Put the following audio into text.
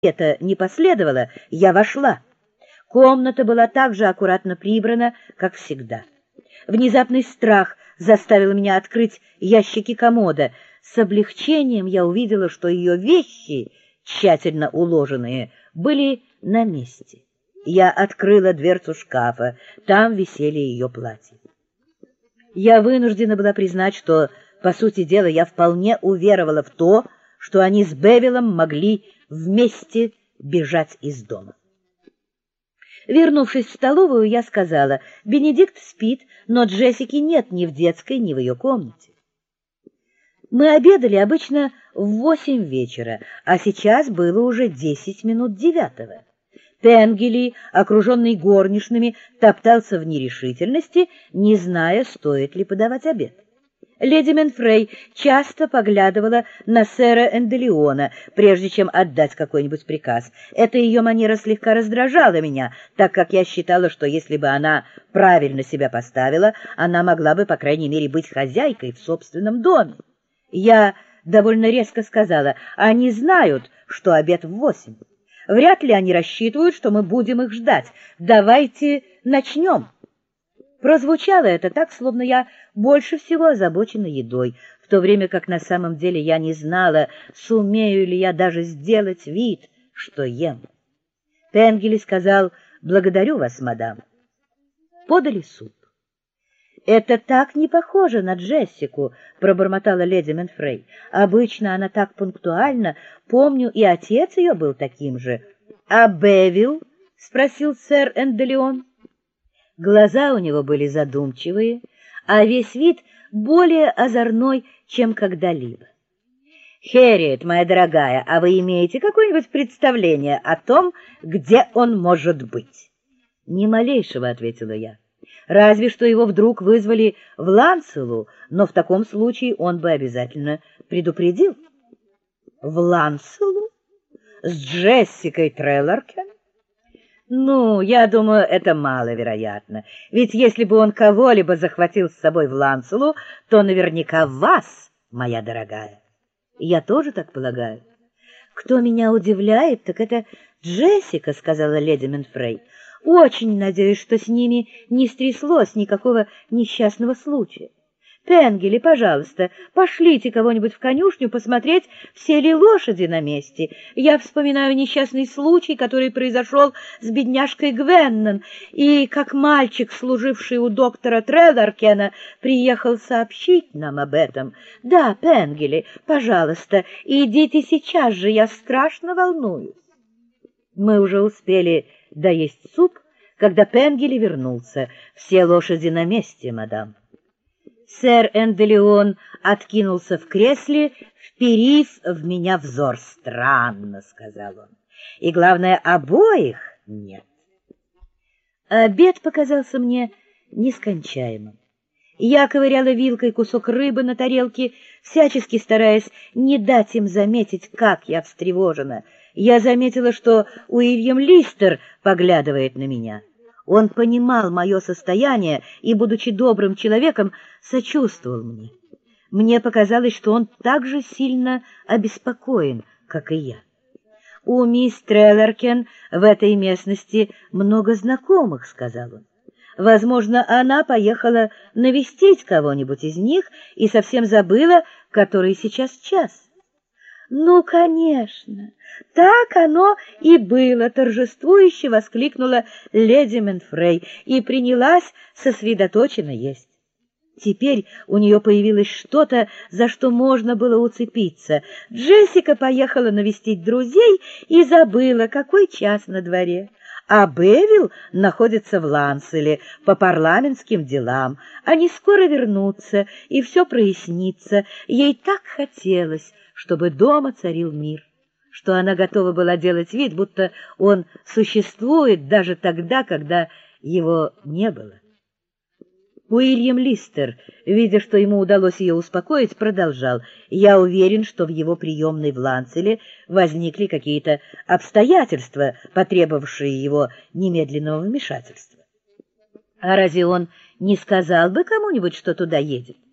Это не последовало, я вошла. Комната была так же аккуратно прибрана, как всегда. Внезапный страх заставил меня открыть ящики комода. С облегчением я увидела, что ее вещи, тщательно уложенные, были на месте. Я открыла дверцу шкафа, там висели ее платья. Я вынуждена была признать, что, по сути дела, я вполне уверовала в то, что они с Бевиллом могли вместе бежать из дома. Вернувшись в столовую, я сказала: «Бенедикт спит, но Джессики нет ни в детской, ни в ее комнате». Мы обедали обычно в 8 вечера, а сейчас было уже 10 минут 9. Пенгили, окруженный горничными, топтался в нерешительности, не зная, стоит ли подавать обед. Леди Менфрей часто поглядывала на сэра Энделеона, прежде чем отдать какой-нибудь приказ. Эта ее манера слегка раздражала меня, так как я считала, что если бы она правильно себя поставила, она могла бы, по крайней мере, быть хозяйкой в собственном доме. Я довольно резко сказала: «Они знают, что обед в 8. Вряд ли они рассчитывают, что мы будем их ждать. Давайте начнем». Прозвучало это так, словно я больше всего озабочена едой, в то время как на самом деле я не знала, сумею ли я даже сделать вид, что ем. Пенгили сказал: «Благодарю вас, мадам». Подали суп. «Это так не похоже на Джессику», — пробормотала леди Менфрей. «Обычно она так пунктуальна. Помню, и отец ее был таким же». «А Бевилл?» — спросил сэр Энделеон. Глаза у него были задумчивые, а весь вид более озорной, чем когда-либо. «Хэрриет, моя дорогая, а вы имеете какое-нибудь представление о том, где он может быть?» «Ни малейшего», — ответила я. «Разве что его вдруг вызвали в Ланселу, но в таком случае он бы обязательно предупредил». «В Ланселу? С Джессикой Трелларкен? Ну, я думаю, это маловероятно, ведь если бы он кого-либо захватил с собой в Ланселу, то наверняка вас, моя дорогая». «Я тоже так полагаю». «Кто меня удивляет, так это Джессика», — сказала леди Менфрей. «Очень надеюсь, что с ними не стряслось никакого несчастного случая. Пенгили, пожалуйста, пошлите кого-нибудь в конюшню посмотреть, все ли лошади на месте. Я вспоминаю несчастный случай, который произошел с бедняжкой Гвеннон, и как мальчик, служивший у доктора Трелларкена, приехал сообщить нам об этом. Да, Пенгили, пожалуйста, идите сейчас же, я страшно волнуюсь». Мы уже успели доесть суп, когда Пенгили вернулся. «Все лошади на месте, мадам». Сэр Энделеон откинулся в кресле, вперив в меня взор. «Странно», — сказал он, — «и, главное, обоих нет». Обед показался мне нескончаемым. Я ковыряла вилкой кусок рыбы на тарелке, всячески стараясь не дать им заметить, как я встревожена. Я заметила, что Уильям Листер поглядывает на меня. Он понимал мое состояние и, будучи добрым человеком, сочувствовал мне. Мне показалось, что он так же сильно обеспокоен, как и я. «У мисс Трелларкен в этой местности много знакомых», — сказал он. «Возможно, она поехала навестить кого-нибудь из них и совсем забыла, который сейчас час». «Ну, конечно, так оно и было», — торжествующе воскликнула леди Менфрей и принялась сосредоточенно есть. Теперь у нее появилось что-то, за что можно было уцепиться. Джессика поехала навестить друзей и забыла, какой час на дворе. А Бевилл находится в Ланселе по парламентским делам. Они скоро вернутся, и все прояснится. Ей так хотелось, чтобы дома царил мир, что она готова была делать вид, будто он существует даже тогда, когда его не было. Уильям Листер, видя, что ему удалось ее успокоить, продолжал: «Я уверен, что в его приемной в Ланселе возникли какие-то обстоятельства, потребовавшие его немедленного вмешательства». «А разве он не сказал бы кому-нибудь, что туда едет?»